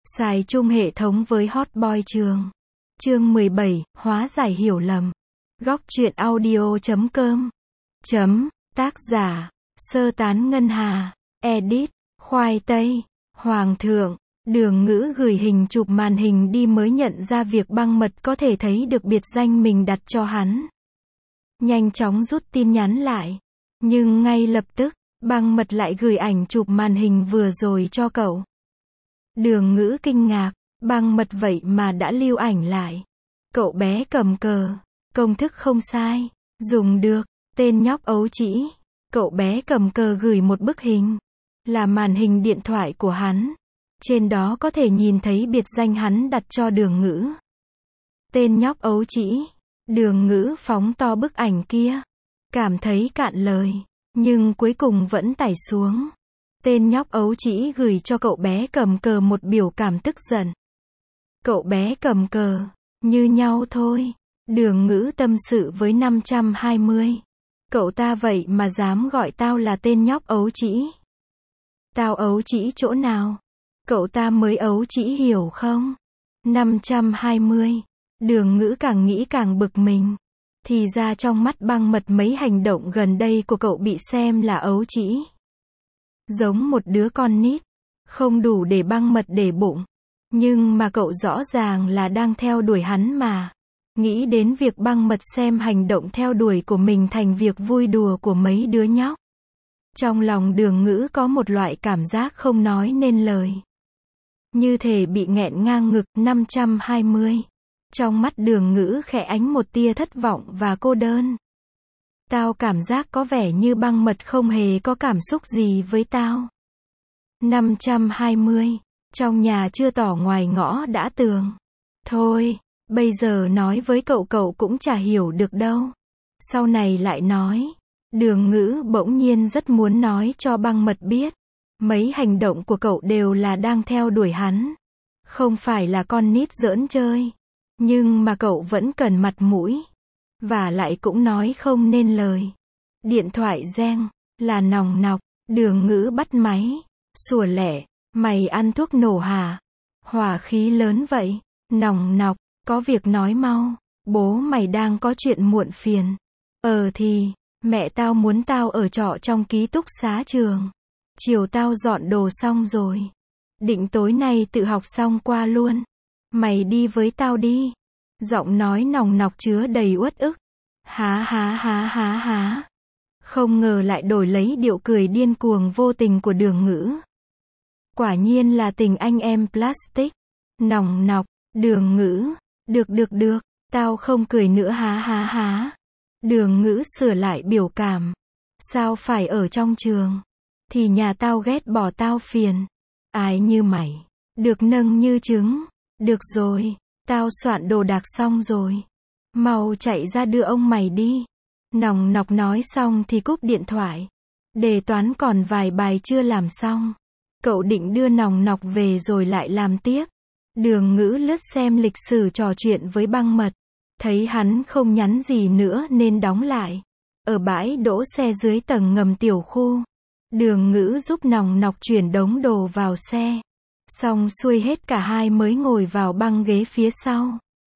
Xài chung hệ thống với Hotboy trường. Chương 17, hóa giải hiểu lầm. Góc truyện audio.com. Tác giả, Sơ Tán Ngân Hà. Edit, Khoai Tây. Hoàng thượng, Đường Ngữ gửi hình chụp màn hình đi mới nhận ra việc Băng Mật có thể thấy được biệt danh mình đặt cho hắn. Nhanh chóng rút tin nhắn lại. Nhưng ngay lập tức, Băng Mật lại gửi ảnh chụp màn hình vừa rồi cho cậu. Đường Ngữ kinh ngạc, Băng Mật vậy mà đã lưu ảnh lại. Cậu bé cầm cờ, công thức không sai, dùng được, tên nhóc ấu trĩ. Cậu bé cầm cờ gửi một bức hình, là màn hình điện thoại của hắn. Trên đó có thể nhìn thấy biệt danh hắn đặt cho Đường Ngữ. Tên nhóc ấu trĩ. Đường Ngữ phóng to bức ảnh kia. Cảm thấy cạn lời, nhưng cuối cùng vẫn tải xuống. Tên nhóc ấu trĩ gửi cho cậu bé cầm cờ một biểu cảm tức giận. Cậu bé cầm cờ, như nhau thôi. Đường Ngữ tâm sự với 520. Cậu ta vậy mà dám gọi tao là tên nhóc ấu trĩ. Tao ấu trĩ chỗ nào? Cậu ta mới ấu trĩ hiểu không? 520. Đường Ngữ càng nghĩ càng bực mình. Thì ra trong mắt Băng Mật mấy hành động gần đây của cậu bị xem là ấu trĩ. Giống một đứa con nít. Không đủ để Băng Mật để bụng. Nhưng mà cậu rõ ràng là đang theo đuổi hắn mà. Nghĩ đến việc Băng Mật xem hành động theo đuổi của mình thành việc vui đùa của mấy đứa nhóc. Trong lòng Đường Ngữ có một loại cảm giác không nói nên lời. Như thể bị nghẹn ngang ngực. 520. Trong mắt Đường Ngữ khẽ ánh một tia thất vọng và cô đơn. Tao cảm giác có vẻ như Băng Mật không hề có cảm xúc gì với tao. 520. Trong nhà chưa tỏ ngoài ngõ đã tường. Thôi, bây giờ nói với cậu cũng chả hiểu được đâu. Sau này lại nói. Đường Ngữ bỗng nhiên rất muốn nói cho Băng Mật biết. Mấy hành động của cậu đều là đang theo đuổi hắn. Không phải là con nít giỡn chơi. Nhưng mà cậu vẫn cần mặt mũi. Và lại cũng nói không nên lời. Điện thoại reng, là nòng nọc. Đường Ngữ bắt máy. Sủa lẻ, mày ăn thuốc nổ hả? Hỏa khí lớn vậy. Nòng nọc, có việc nói mau. Bố mày đang có chuyện muộn phiền. Thì, mẹ tao muốn tao ở trọ trong ký túc xá trường. Chiều tao dọn đồ xong rồi. Định tối nay tự học xong qua luôn. Mày đi với tao đi. Giọng nói nòng nọc chứa đầy uất ức. Há. Không ngờ lại đổi lấy điệu cười điên cuồng vô tình của Đường Ngữ. Quả nhiên là tình anh em plastic. Nòng nọc, Đường Ngữ. Được, tao không cười nữa há. Đường Ngữ sửa lại biểu cảm. Sao phải ở trong trường? Thì nhà tao ghét bỏ tao phiền. Ai như mày? Được nâng như trứng. Được rồi, tao soạn đồ đạc xong rồi. Mau chạy ra đưa ông mày đi. Nòng nọc nói xong thì cúp điện thoại. Đề toán còn vài bài chưa làm xong. Cậu định đưa nòng nọc về rồi lại làm tiếp. Đường Ngữ lướt xem lịch sử trò chuyện với Băng Mật. Thấy hắn không nhắn gì nữa nên đóng lại. Ở bãi đỗ xe dưới tầng ngầm tiểu khu. Đường Ngữ giúp nòng nọc chuyển đống đồ vào xe. Xong xuôi hết cả hai mới ngồi vào băng ghế phía sau.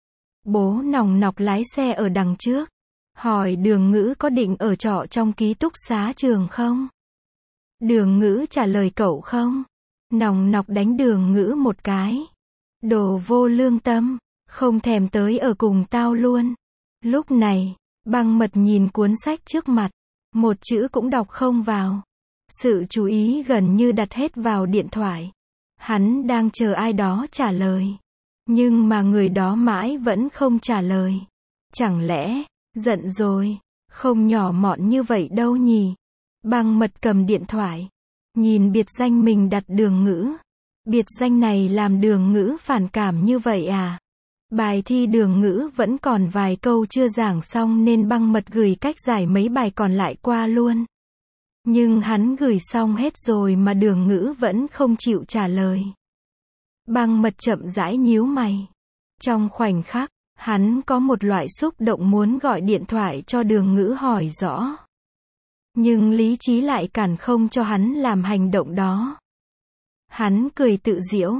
Bố nòng nọc lái xe ở đằng trước. Hỏi Đường Ngữ có định ở trọ trong ký túc xá trường không? Đường Ngữ trả lời cậu không. Nòng nọc đánh Đường Ngữ một cái. Đồ vô lương tâm, không thèm tới ở cùng tao luôn. Lúc này, Băng Mật nhìn cuốn sách trước mặt. Một chữ cũng đọc không vào. Sự chú ý gần như đặt hết vào điện thoại. Hắn đang chờ ai đó trả lời. Nhưng mà người đó mãi vẫn không trả lời. Chẳng lẽ, giận rồi, không nhỏ mọn như vậy đâu nhỉ? Băng Mật cầm điện thoại. Nhìn biệt danh mình đặt Đường Ngữ. Biệt danh này làm Đường Ngữ phản cảm như vậy à? Bài thi Đường Ngữ vẫn còn vài câu chưa giảng xong nên Băng Mật gửi cách giải mấy bài còn lại qua luôn. Nhưng hắn gửi xong hết rồi mà Đường Ngữ vẫn không chịu trả lời. Băng Mật chậm rãi nhíu mày. Trong khoảnh khắc, hắn có một loại xúc động muốn gọi điện thoại cho Đường Ngữ hỏi rõ. Nhưng lý trí lại cản không cho hắn làm hành động đó. Hắn cười tự giễu.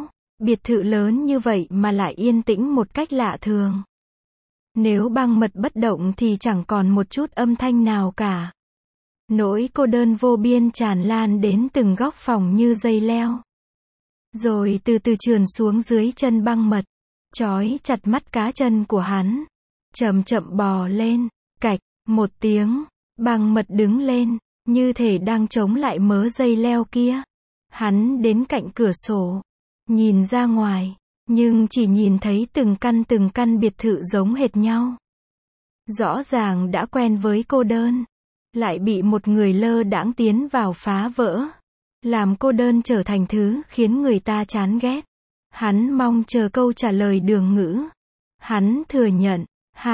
Biệt thự lớn như vậy mà lại yên tĩnh một cách lạ thường. Nếu băng mật bất động thì chẳng còn một chút âm thanh nào cả. Nỗi cô đơn vô biên tràn lan đến từng góc phòng như dây leo. Rồi từ từ trườn xuống dưới chân băng mật, trói chặt mắt cá chân của hắn. Chậm chậm bò lên, cạch, một tiếng, băng mật đứng lên, như thể đang chống lại mớ dây leo kia. Hắn đến cạnh cửa sổ, nhìn ra ngoài, nhưng chỉ nhìn thấy từng căn biệt thự giống hệt nhau. Rõ ràng đã quen với cô đơn, lại bị một người lơ đãng tiến vào phá vỡ, làm cô đơn trở thành thứ khiến người ta chán ghét. Hắn mong chờ câu trả lời Đường Ngữ. Hắn thừa nhận,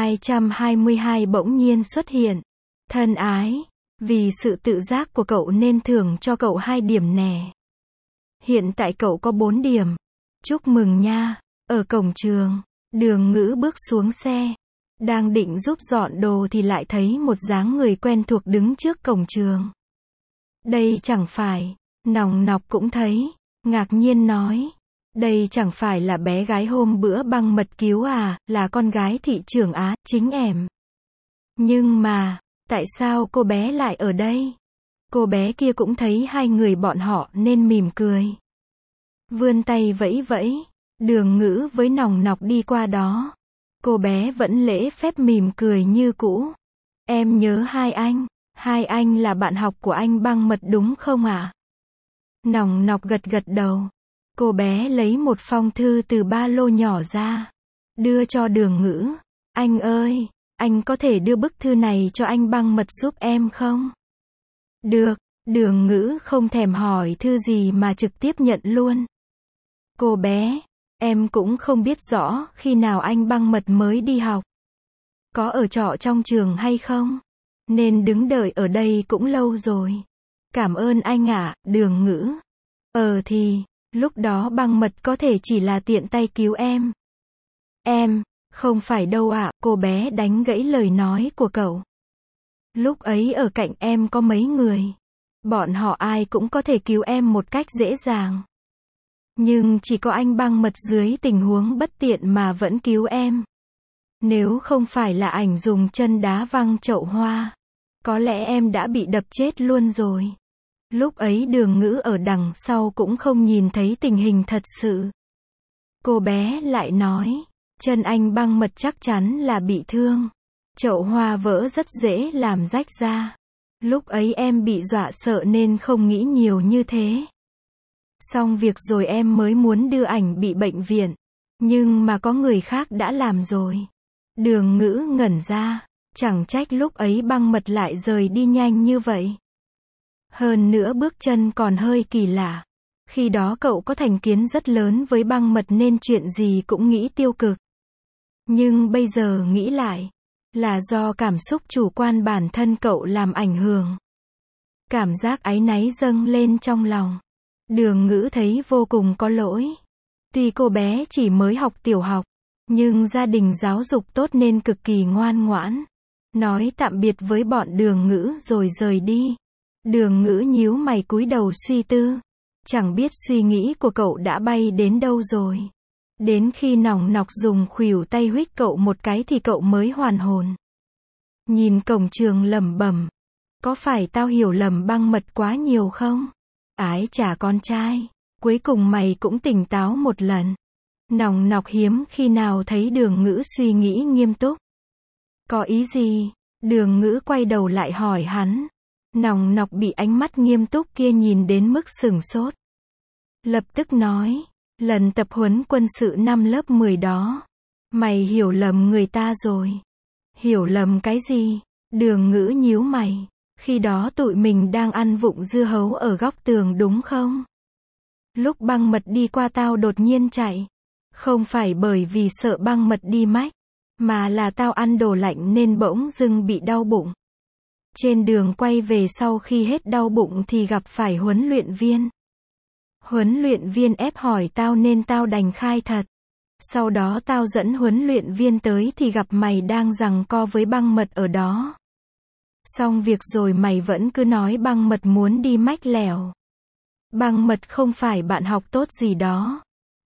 222 bỗng nhiên xuất hiện. Thân ái, vì sự tự giác của cậu nên thưởng cho cậu 2 điểm nè. Hiện tại cậu có 4 điểm. Chúc mừng nha. Ở cổng trường, Đường Ngữ bước xuống xe. Đang định giúp dọn đồ thì lại thấy một dáng người quen thuộc đứng trước cổng trường. Đây chẳng phải, Nòng Nọc cũng thấy, ngạc nhiên nói. Đây chẳng phải là bé gái hôm bữa băng mật cứu à, là con gái thị trưởng Á, chính em. Nhưng mà, tại sao cô bé lại ở đây? Cô bé kia cũng thấy 2 người bọn họ nên mỉm cười. Vươn tay vẫy vẫy, Đường Ngữ với Nòng Nọc đi qua đó. Cô bé vẫn lễ phép mỉm cười như cũ. Em nhớ hai anh là bạn học của anh băng mật đúng không ạ? Nòng Nọc gật gật đầu. Cô bé lấy một phong thư từ ba lô nhỏ ra, đưa cho Đường Ngữ. Anh ơi, anh có thể đưa bức thư này cho anh băng mật giúp em không? Được, Đường Ngữ không thèm hỏi thư gì mà trực tiếp nhận luôn. Cô bé, em cũng không biết rõ khi nào anh băng mật mới đi học. Có ở trọ trong trường hay không? Nên đứng đợi ở đây cũng lâu rồi. Cảm ơn anh ạ, Đường Ngữ. Thì, lúc đó băng mật có thể chỉ là tiện tay cứu em. Em, không phải đâu ạ, cô bé đánh gãy lời nói của cậu. Lúc ấy ở cạnh em có mấy người. Bọn họ ai cũng có thể cứu em một cách dễ dàng. Nhưng chỉ có anh băng mật dưới tình huống bất tiện mà vẫn cứu em. Nếu không phải là ảnh dùng chân đá văng chậu hoa, có lẽ em đã bị đập chết luôn rồi. Lúc ấy Đường Ngữ ở đằng sau cũng không nhìn thấy tình hình thật sự. Cô bé lại nói, chân anh băng mật chắc chắn là bị thương. Chậu hoa vỡ rất dễ làm rách ra. Lúc ấy em bị dọa sợ nên không nghĩ nhiều như thế. Xong việc rồi em mới muốn đưa ảnh bị bệnh viện. Nhưng mà có người khác đã làm rồi. Đường Ngữ ngẩn ra. Chẳng trách lúc ấy băng mật lại rời đi nhanh như vậy. Hơn nữa bước chân còn hơi kỳ lạ. Khi đó cậu có thành kiến rất lớn với băng mật nên chuyện gì cũng nghĩ tiêu cực. Nhưng bây giờ nghĩ lại, là do cảm xúc chủ quan bản thân cậu làm ảnh hưởng. Cảm giác áy náy dâng lên trong lòng. Đường Ngữ thấy vô cùng có lỗi. Tuy cô bé chỉ mới học tiểu học, nhưng gia đình giáo dục tốt nên cực kỳ ngoan ngoãn. Nói tạm biệt với bọn Đường Ngữ rồi rời đi. Đường Ngữ nhíu mày cúi đầu suy tư. Chẳng biết suy nghĩ của cậu đã bay đến đâu rồi. Đến khi Nòng Nọc dùng khuỷu tay huých cậu một cái thì cậu mới hoàn hồn. Nhìn cổng trường lẩm bẩm. Có phải tao hiểu lầm băng mật quá nhiều không? Ái chà con trai. Cuối cùng mày cũng tỉnh táo một lần. Nòng Nọc hiếm khi nào thấy Đường Ngữ suy nghĩ nghiêm túc. Có ý gì? Đường Ngữ quay đầu lại hỏi hắn. Nòng Nọc bị ánh mắt nghiêm túc kia nhìn đến mức sửng sốt. Lập tức nói. Lần tập huấn quân sự năm lớp 10 đó. Mày hiểu lầm người ta rồi. Hiểu lầm cái gì? Đường Ngữ nhíu mày. Khi đó tụi mình đang ăn vụng dưa hấu ở góc tường đúng không? Lúc băng mật đi qua tao đột nhiên chạy. Không phải bởi vì sợ băng mật đi mách, mà là tao ăn đồ lạnh nên bỗng dưng bị đau bụng. Trên đường quay về sau khi hết đau bụng thì gặp phải huấn luyện viên. Huấn luyện viên ép hỏi tao nên tao đành khai thật. Sau đó tao dẫn huấn luyện viên tới thì gặp mày đang giằng co với băng mật ở đó. Xong việc rồi mày vẫn cứ nói băng mật muốn đi mách lẻo. Băng mật không phải bạn học tốt gì đó.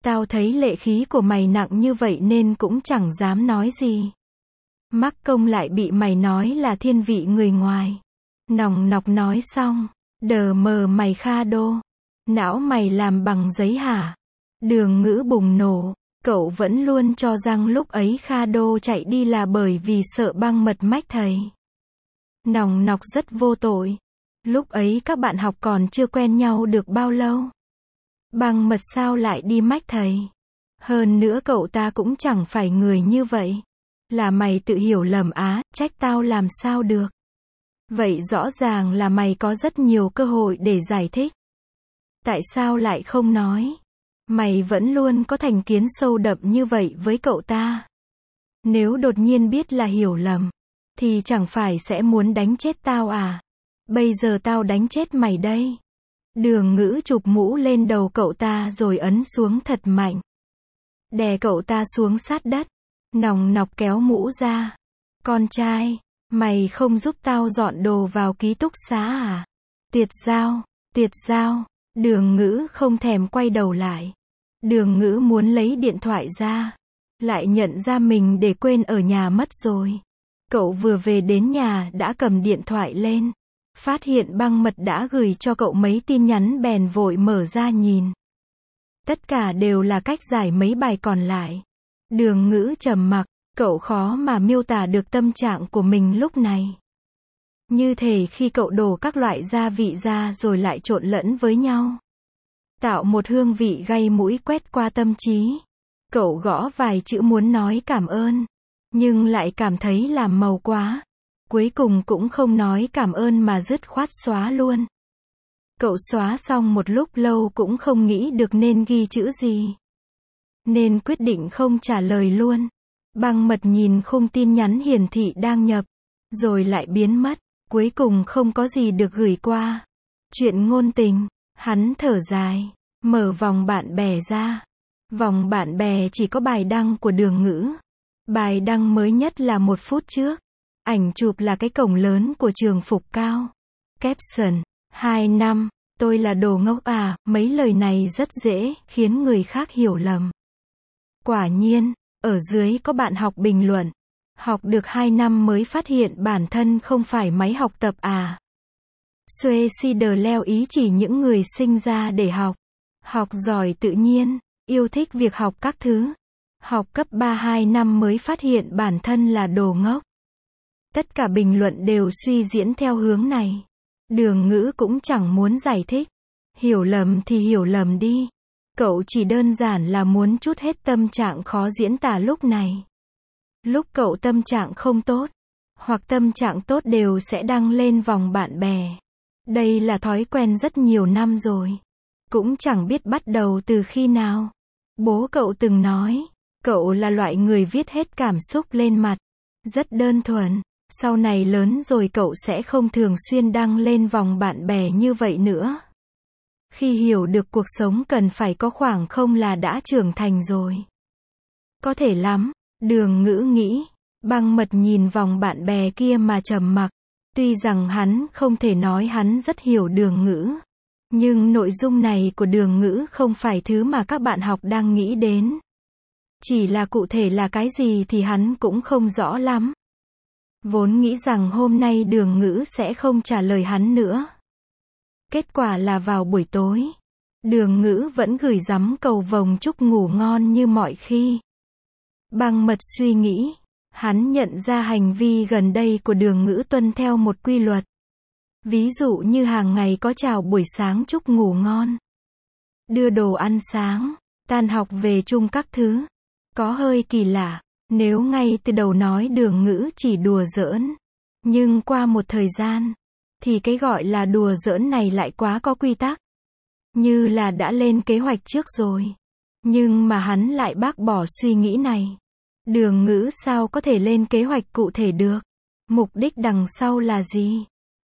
Tao thấy lệ khí của mày nặng như vậy nên cũng chẳng dám nói gì. Mắc công lại bị mày nói là thiên vị người ngoài. Nòng nọc nói xong, đờ mờ mày Kha Đô. Não mày làm bằng giấy hả? Đường Ngữ bùng nổ. Cậu vẫn luôn cho rằng lúc ấy Kha Đô chạy đi là bởi vì sợ băng mật mách thầy. Nòng nọc rất vô tội. Lúc ấy các bạn học còn chưa quen nhau được bao lâu. Băng mật sao lại đi mách thầy? Hơn nữa cậu ta cũng chẳng phải người như vậy. Là mày tự hiểu lầm á, trách tao làm sao được. Vậy rõ ràng là mày có rất nhiều cơ hội để giải thích. Tại sao lại không nói? Mày vẫn luôn có thành kiến sâu đậm như vậy với cậu ta. Nếu đột nhiên biết là hiểu lầm, thì chẳng phải sẽ muốn đánh chết tao à? Bây giờ tao đánh chết mày đây. Đường Ngữ chụp mũ lên đầu cậu ta rồi ấn xuống thật mạnh. Đè cậu ta xuống sát đất. Nòng nọc kéo mũ ra. Con trai, mày không giúp tao dọn đồ vào ký túc xá à? Tuyệt giao, tuyệt giao. Đường Ngữ không thèm quay đầu lại. Đường Ngữ muốn lấy điện thoại ra. Lại nhận ra mình để quên ở nhà mất rồi. Cậu vừa về đến nhà đã cầm điện thoại lên. Phát hiện băng mật đã gửi cho cậu mấy tin nhắn bèn vội mở ra nhìn. Tất cả đều là cách giải mấy bài còn lại. Đường Ngữ trầm mặc, cậu khó mà miêu tả được tâm trạng của mình lúc này. Như thể khi cậu đổ các loại gia vị ra rồi lại trộn lẫn với nhau. Tạo một hương vị gây mũi quét qua tâm trí. Cậu gõ vài chữ muốn nói cảm ơn. Nhưng lại cảm thấy làm màu quá. Cuối cùng cũng không nói cảm ơn mà dứt khoát xóa luôn. Cậu xóa xong một lúc lâu cũng không nghĩ được nên ghi chữ gì. Nên quyết định không trả lời luôn. Băng mật nhìn khung tin nhắn hiển thị đang nhập. Rồi lại biến mất. Cuối cùng không có gì được gửi qua. Chuyện ngôn tình. Hắn thở dài. Mở vòng bạn bè ra. Vòng bạn bè chỉ có bài đăng của Đường Ngữ. Bài đăng mới nhất là 1 phút trước. Ảnh chụp là cái cổng lớn của trường Phục Cao. Caption: 2 năm, tôi là đồ ngốc à, mấy lời này rất dễ khiến người khác hiểu lầm. Quả nhiên, ở dưới có bạn học bình luận. Học được 2 năm mới phát hiện bản thân không phải máy học tập à. Suicide leo ý chỉ những người sinh ra để học. Học giỏi tự nhiên, yêu thích việc học các thứ. Học cấp 3 2 năm mới phát hiện bản thân là đồ ngốc. Tất cả bình luận đều suy diễn theo hướng này. Đường Ngữ cũng chẳng muốn giải thích. Hiểu lầm thì hiểu lầm đi. Cậu chỉ đơn giản là muốn trút hết tâm trạng khó diễn tả lúc này. Lúc cậu tâm trạng không tốt, hoặc tâm trạng tốt đều sẽ đăng lên vòng bạn bè. Đây là thói quen rất nhiều năm rồi. Cũng chẳng biết bắt đầu từ khi nào. Bố cậu từng nói, cậu là loại người viết hết cảm xúc lên mặt. Rất đơn thuần. Sau này lớn rồi cậu sẽ không thường xuyên đăng lên vòng bạn bè như vậy nữa. Khi hiểu được cuộc sống cần phải có khoảng không là đã trưởng thành rồi. Có thể lắm, Đường Ngữ nghĩ. Băng mật nhìn vòng bạn bè kia mà trầm mặc. Tuy rằng hắn không thể nói hắn rất hiểu Đường Ngữ. Nhưng nội dung này của Đường Ngữ không phải thứ mà các bạn học đang nghĩ đến. Chỉ là cụ thể là cái gì thì hắn cũng không rõ lắm. Vốn nghĩ rằng hôm nay Đường Ngữ sẽ không trả lời hắn nữa. Kết quả là vào buổi tối, Đường Ngữ vẫn gửi dắm cầu vồng chúc ngủ ngon như mọi khi. Băng mật suy nghĩ, hắn nhận ra hành vi gần đây của Đường Ngữ tuân theo một quy luật. Ví dụ như hàng ngày có chào buổi sáng chúc ngủ ngon, đưa đồ ăn sáng, tan học về chung các thứ. Có hơi kỳ lạ. Nếu ngay từ đầu nói Đường Ngữ chỉ đùa giỡn, nhưng qua một thời gian, thì cái gọi là đùa giỡn này lại quá có quy tắc. Như là đã lên kế hoạch trước rồi. Nhưng mà hắn lại bác bỏ suy nghĩ này. Đường Ngữ sao có thể lên kế hoạch cụ thể được? Mục đích đằng sau là gì?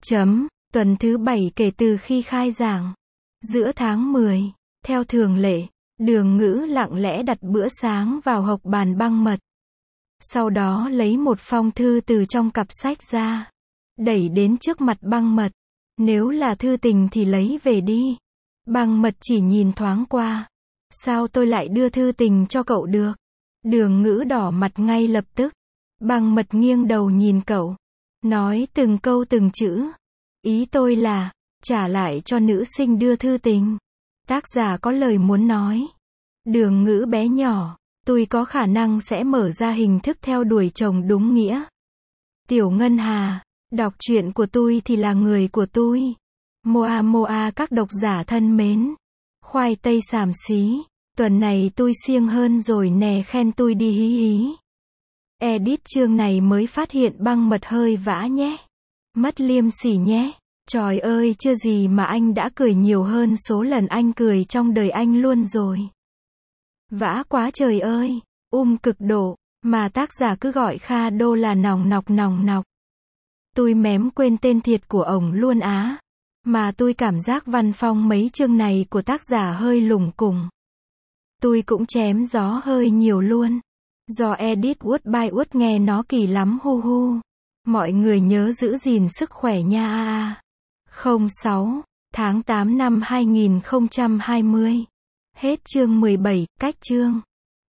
Tuần thứ 7 kể từ khi khai giảng. Giữa tháng 10, theo thường lệ, Đường Ngữ lặng lẽ đặt bữa sáng vào hộc bàn băng mật. Sau đó lấy một phong thư từ trong cặp sách ra. Đẩy đến trước mặt băng mật. Nếu là thư tình thì lấy về đi. Băng mật chỉ nhìn thoáng qua. Sao tôi lại đưa thư tình cho cậu được? Đường Ngữ đỏ mặt ngay lập tức. Băng Mật nghiêng đầu nhìn cậu. Nói từng câu từng chữ. Ý tôi là, trả lại cho nữ sinh đưa thư tình. Tác giả có lời muốn nói. Đường Ngữ bé nhỏ. Tôi có khả năng sẽ mở ra hình thức theo đuổi chồng đúng nghĩa. Tiểu Ngân Hà. Đọc truyện của tôi thì là người của tôi. Moa Moa các độc giả thân mến. Khoai tây xàm xí. Tuần này tôi siêng hơn rồi nè, khen tôi đi hí hí. Edit chương này mới phát hiện Băng Mật hơi vã nhé. Mất liêm sỉ nhé. Trời ơi, chưa gì mà anh đã cười nhiều hơn số lần anh cười trong đời anh luôn rồi. Vã quá trời ơi. Cực độ. Mà tác giả cứ gọi Kha Đô là nòng nọc. Tôi mém quên tên thiệt của ổng luôn á. Mà tôi cảm giác văn phong mấy chương này của tác giả hơi lủng củng. Tôi cũng chém gió hơi nhiều luôn. Do edit word by word nghe nó kỳ lắm hu hu. Mọi người nhớ giữ gìn sức khỏe nha. 06 tháng 8 năm 2020. Hết chương 17, cách chương.